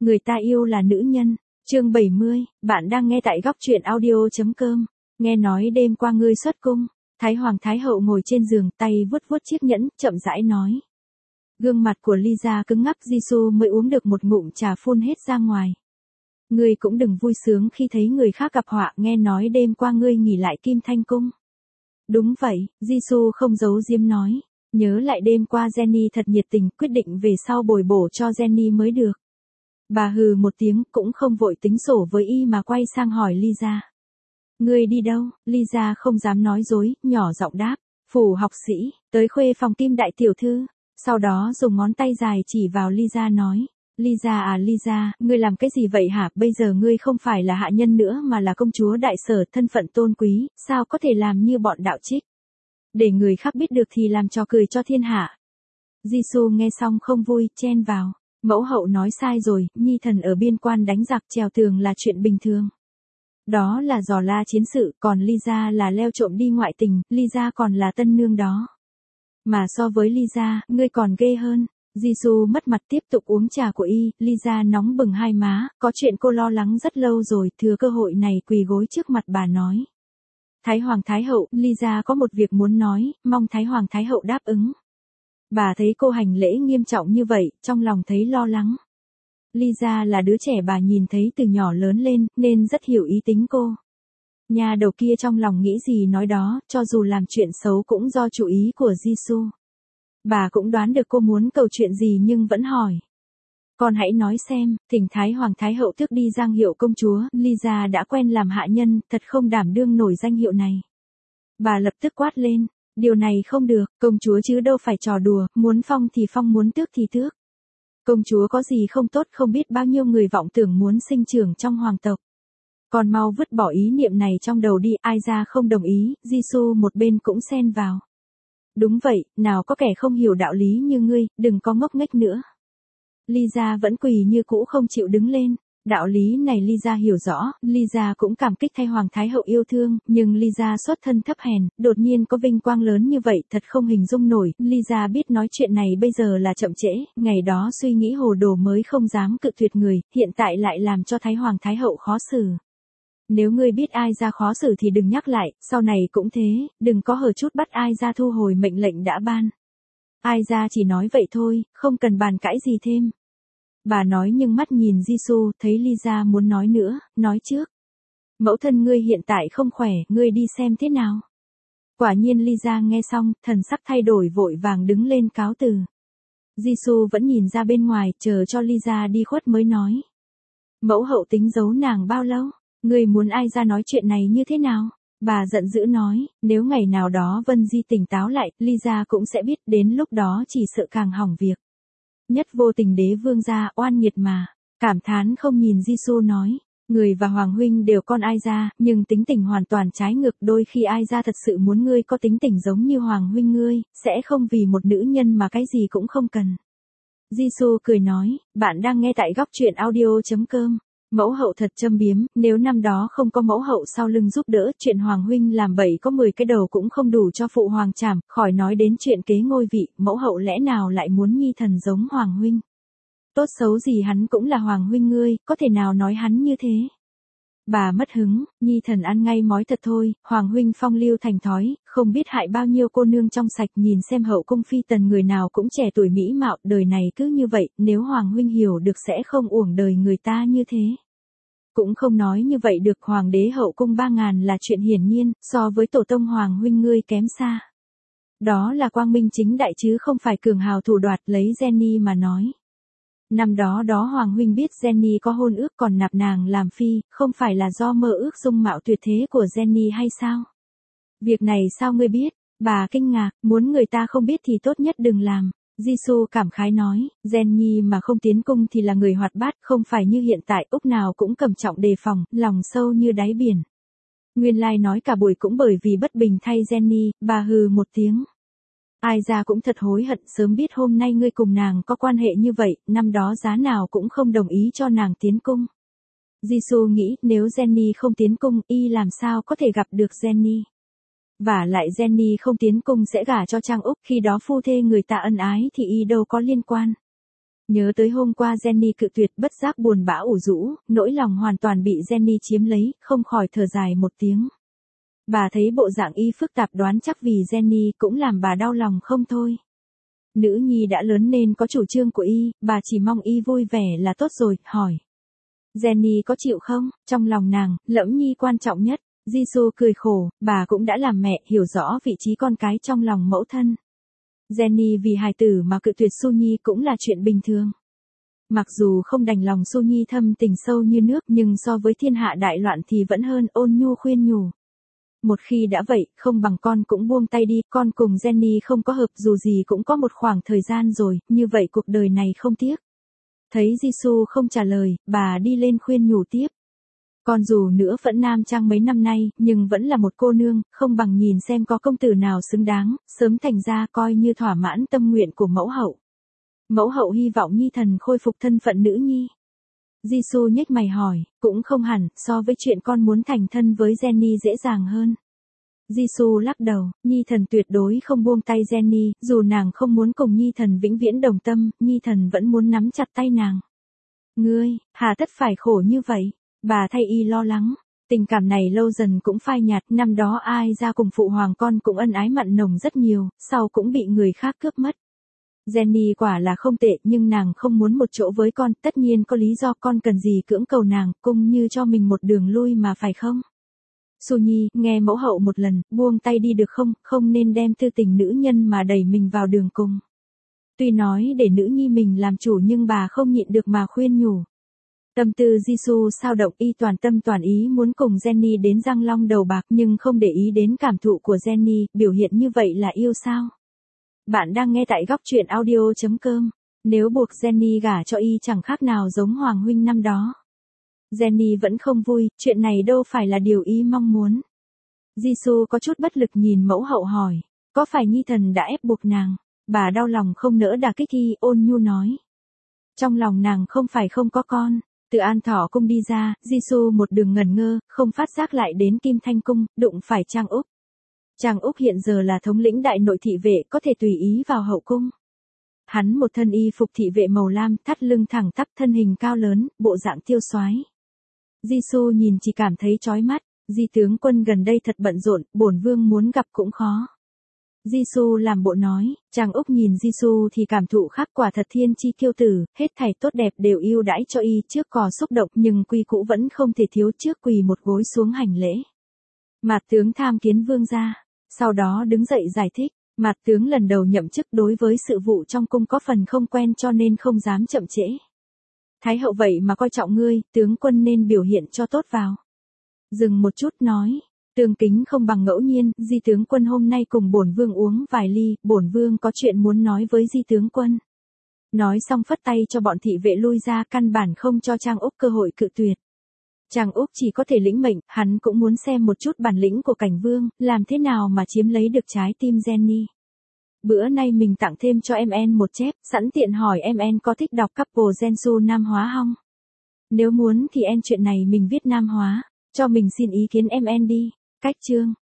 Người ta yêu là nữ nhân. Chương 70, bạn đang nghe tại góc truyện audio.com. Nghe nói đêm qua ngươi xuất cung. Thái Hoàng Thái Hậu ngồi trên giường, tay vuốt vuốt chiếc nhẫn, chậm rãi nói. Gương mặt của Lisa cứng ngắc, Jisoo mới uống được một ngụm trà phun hết ra ngoài. Ngươi cũng đừng vui sướng khi thấy người khác gặp họa, nghe nói đêm qua ngươi nghỉ lại Kim Thanh Cung. Đúng vậy, Jisoo không giấu giếm nói. Nhớ lại đêm qua Jenny thật nhiệt tình, quyết định về sau bồi bổ cho Jenny mới được. Bà hừ một tiếng, cũng không vội tính sổ với y mà quay sang hỏi Lisa. Ngươi đi đâu? Lisa không dám nói dối, nhỏ giọng đáp. Phủ học sĩ, tới khuê phòng Kim đại tiểu thư. Sau đó dùng ngón tay dài chỉ vào Lisa nói. Lisa, ngươi làm cái gì vậy hả? Bây giờ ngươi không phải là hạ nhân nữa mà là công chúa đại sở, thân phận tôn quý, sao có thể làm như bọn đạo trích? Để người khác biết được thì làm trò cười cho thiên hạ. Jisoo nghe xong không vui, chen vào. Mẫu hậu nói sai rồi, nhi thần ở biên quan đánh giặc trèo tường là chuyện bình thường. Đó là giò la chiến sự, còn Lisa là leo trộm đi ngoại tình, Lisa còn là tân nương đó. Mà so với Lisa, ngươi còn ghê hơn. Jisoo mất mặt tiếp tục uống trà của y, Lisa nóng bừng hai má, có chuyện cô lo lắng rất lâu rồi, thừa cơ hội này quỳ gối trước mặt bà nói. Thái Hoàng Thái Hậu, Lisa có một việc muốn nói, mong Thái Hoàng Thái Hậu đáp ứng. Bà thấy cô hành lễ nghiêm trọng như vậy, trong lòng thấy lo lắng. Lisa là đứa trẻ bà nhìn thấy từ nhỏ lớn lên, nên rất hiểu ý tính cô. Nhà đầu kia trong lòng nghĩ gì nói đó, cho dù làm chuyện xấu cũng do chủ ý của Jisoo. Bà cũng đoán được cô muốn cầu chuyện gì nhưng vẫn hỏi. Con hãy nói xem, thỉnh Thái Hoàng Thái Hậu tước đi danh hiệu công chúa, Lisa đã quen làm hạ nhân, thật không đảm đương nổi danh hiệu này. Bà lập tức quát lên, điều này không được, công chúa chứ đâu phải trò đùa, muốn phong thì phong, muốn tước thì tước. Công chúa có gì không tốt, không biết bao nhiêu người vọng tưởng muốn sinh trưởng trong hoàng tộc. Còn mau vứt bỏ ý niệm này trong đầu đi, ai ra không đồng ý, Jisoo một bên cũng xen vào. Đúng vậy, nào có kẻ không hiểu đạo lý như ngươi, đừng có ngốc nghếch nữa. Lisa vẫn quỳ như cũ không chịu đứng lên. Đạo lý này Lisa hiểu rõ, Lisa cũng cảm kích thay Hoàng Thái Hậu yêu thương, nhưng Lisa xuất thân thấp hèn, đột nhiên có vinh quang lớn như vậy thật không hình dung nổi. Lisa biết nói chuyện này bây giờ là chậm trễ, ngày đó suy nghĩ hồ đồ mới không dám cự tuyệt người, hiện tại lại làm cho Thái Hoàng Thái Hậu khó xử. Nếu ngươi biết ai ra khó xử thì đừng nhắc lại, sau này cũng thế, đừng có hở chút bắt ai ra thu hồi mệnh lệnh đã ban. Ai ra chỉ nói vậy thôi, không cần bàn cãi gì thêm. Bà nói nhưng mắt nhìn Jisoo, thấy Lisa muốn nói nữa, nói trước. Mẫu thân ngươi hiện tại không khỏe, ngươi đi xem thế nào. Quả nhiên Lisa nghe xong, thần sắc thay đổi vội vàng đứng lên cáo từ. Jisoo vẫn nhìn ra bên ngoài, chờ cho Lisa đi khuất mới nói. Mẫu hậu tính giấu nàng bao lâu? Ngươi muốn ai ra nói chuyện này như thế nào? Bà giận dữ nói, nếu ngày nào đó Vân Di tỉnh táo lại, Lisa cũng sẽ biết, đến lúc đó chỉ sợ càng hỏng việc. Nhất vô tình đế vương gia, oan nghiệt mà. Cảm thán không nhìn Jisoo nói, người và Hoàng huynh đều con ai ra, nhưng tính tình hoàn toàn trái ngược, đôi khi ai ra thật sự muốn ngươi có tính tình giống như Hoàng huynh ngươi, sẽ không vì một nữ nhân mà cái gì cũng không cần. Jisoo cười nói, bạn đang nghe tại góc truyện audio.com. Mẫu hậu thật châm biếm, nếu năm đó không có mẫu hậu sau lưng giúp đỡ, chuyện Hoàng huynh làm bậy có 10 cái đầu cũng không đủ cho phụ hoàng trảm, khỏi nói đến chuyện kế ngôi vị, mẫu hậu lẽ nào lại muốn nhi thần giống Hoàng huynh. Tốt xấu gì hắn cũng là Hoàng huynh ngươi, có thể nào nói hắn như thế. Bà mất hứng, nhi thần ăn ngay mói thật thôi, Hoàng huynh phong lưu thành thói, không biết hại bao nhiêu cô nương trong sạch, nhìn xem hậu cung phi tần người nào cũng trẻ tuổi mỹ mạo, đời này cứ như vậy, nếu Hoàng huynh hiểu được sẽ không uổng đời người ta như thế. Cũng không nói như vậy được, hoàng đế hậu cung 3000 là chuyện hiển nhiên, so với tổ tông Hoàng huynh ngươi kém xa. Đó là quang minh chính đại chứ không phải cường hào thủ đoạt, lấy Jenny mà nói. Năm đó Hoàng huynh biết Jenny có hôn ước còn nạp nàng làm phi, không phải là do mơ ước dung mạo tuyệt thế của Jenny hay sao? Việc này sao ngươi biết? Bà kinh ngạc, muốn người ta không biết thì tốt nhất đừng làm. Jisoo cảm khái nói, Jenny mà không tiến cung thì là người hoạt bát, không phải như hiện tại, úc nào cũng cẩn trọng đề phòng, lòng sâu như đáy biển. Nguyên lai nói cả buổi cũng bởi vì bất bình thay Jenny, bà hừ một tiếng. Ai ra cũng thật hối hận, sớm biết hôm nay ngươi cùng nàng có quan hệ như vậy, năm đó giá nào cũng không đồng ý cho nàng tiến cung. Jisoo nghĩ, nếu Jenny không tiến cung, y làm sao có thể gặp được Jenny. Vả lại Jenny không tiến cung sẽ gả cho Trang Úc, khi đó phu thê người ta ân ái thì y đâu có liên quan. Nhớ tới hôm qua Jenny cự tuyệt, bất giác buồn bã ủ rũ, nỗi lòng hoàn toàn bị Jenny chiếm lấy, không khỏi thở dài một tiếng. Bà thấy bộ dạng y phức tạp, đoán chắc vì Jenny cũng làm bà đau lòng không thôi. Nữ nhi đã lớn nên có chủ trương của y, bà chỉ mong y vui vẻ là tốt rồi, hỏi. Jenny có chịu không? Trong lòng nàng, Lẫm Nhi quan trọng nhất. Jisoo cười khổ, bà cũng đã làm mẹ, hiểu rõ vị trí con cái trong lòng mẫu thân. Jenny vì hài tử mà cự tuyệt Su Nhi cũng là chuyện bình thường. Mặc dù không đành lòng Su Nhi thâm tình sâu như nước, nhưng so với thiên hạ đại loạn thì vẫn hơn, ôn nhu khuyên nhủ. Một khi đã vậy, không bằng con cũng buông tay đi, con cùng Jenny không có hợp, dù gì cũng có một khoảng thời gian rồi, như vậy cuộc đời này không tiếc. Thấy Jisoo không trả lời, bà đi lên khuyên nhủ tiếp. Con dù nữa vẫn nam trang mấy năm nay, nhưng vẫn là một cô nương, không bằng nhìn xem có công tử nào xứng đáng, sớm thành ra coi như thỏa mãn tâm nguyện của mẫu hậu. Mẫu hậu hy vọng Nhi thần khôi phục thân phận nữ nhi. Jisoo nhếch mày hỏi, cũng không hẳn, so với chuyện con muốn thành thân với Jenny dễ dàng hơn. Jisoo lắc đầu, Nhi thần tuyệt đối không buông tay Jenny, dù nàng không muốn cùng Nhi thần vĩnh viễn đồng tâm, Nhi thần vẫn muốn nắm chặt tay nàng. Ngươi, hà tất phải khổ như vậy? Bà thay y lo lắng. Tình cảm này lâu dần cũng phai nhạt, năm đó ai ra cùng phụ hoàng con cũng ân ái mặn nồng rất nhiều, sau cũng bị người khác cướp mất. Jenny quả là không tệ, nhưng nàng không muốn một chỗ với con, tất nhiên có lý do, con cần gì cưỡng cầu nàng, cũng như cho mình một đường lui mà phải không? Su Nhi, nghe mẫu hậu một lần, buông tay đi được không, không nên đem tư tình nữ nhân mà đẩy mình vào đường cùng. Tuy nói để nữ nhi mình làm chủ nhưng bà không nhịn được mà khuyên nhủ. Tâm tư Jisoo sao động, y toàn tâm toàn ý muốn cùng Jenny đến Giang Long đầu bạc nhưng không để ý đến cảm thụ của Jenny, biểu hiện như vậy là yêu sao? Bạn đang nghe tại góc truyện audio.com. Nếu buộc Jenny gả cho y chẳng khác nào giống Hoàng huynh năm đó. Jenny vẫn không vui, chuyện này đâu phải là điều y mong muốn. Jisoo có chút bất lực nhìn mẫu hậu hỏi, có phải Nhi thần đã ép buộc nàng? Bà đau lòng không nỡ đả kích y, ôn nhu nói. Trong lòng nàng không phải không có con. Từ An Thọ cung đi ra, Jisoo một đường ngẩn ngơ, không phát giác lại đến Kim Thanh cung, đụng phải Trang Úc. Trang Úc hiện giờ là thống lĩnh đại nội thị vệ, có thể tùy ý vào hậu cung. Hắn một thân y phục thị vệ màu lam, thắt lưng thẳng tắp, thân hình cao lớn, bộ dạng tiêu soái. Jisoo nhìn chỉ cảm thấy chói mắt, Di tướng quân gần đây thật bận rộn, bổn vương muốn gặp cũng khó. Jisoo làm bộ nói, Trang Úc nhìn Jisoo thì cảm thụ khác, quả thật thiên chi kiêu tử, hết thảy tốt đẹp đều ưu đãi cho y, trước cò xúc động nhưng quy cũ vẫn không thể thiếu, trước quỳ một gối xuống hành lễ. Mạt tướng tham kiến vương gia, sau đó đứng dậy giải thích, Mạt tướng lần đầu nhậm chức, đối với sự vụ trong cung có phần không quen cho nên không dám chậm trễ. Thái hậu vậy mà coi trọng ngươi, tướng quân nên biểu hiện cho tốt vào. Dừng một chút nói. Tương kính không bằng ngẫu nhiên, Di tướng quân hôm nay cùng bổn vương uống vài ly, bổn vương có chuyện muốn nói với Di tướng quân. Nói xong phất tay cho bọn thị vệ lui ra, căn bản không cho Trang Úc cơ hội cự tuyệt. Trang Úc chỉ có thể lĩnh mệnh, hắn cũng muốn xem một chút bản lĩnh của cảnh vương, làm thế nào mà chiếm lấy được trái tim Jenny. Bữa nay mình tặng thêm cho em một chép, sẵn tiện hỏi em có thích đọc couple Gensu Nam hóa không? Nếu muốn thì chuyện này mình viết Nam hóa, cho mình xin ý kiến em đi. Cách chương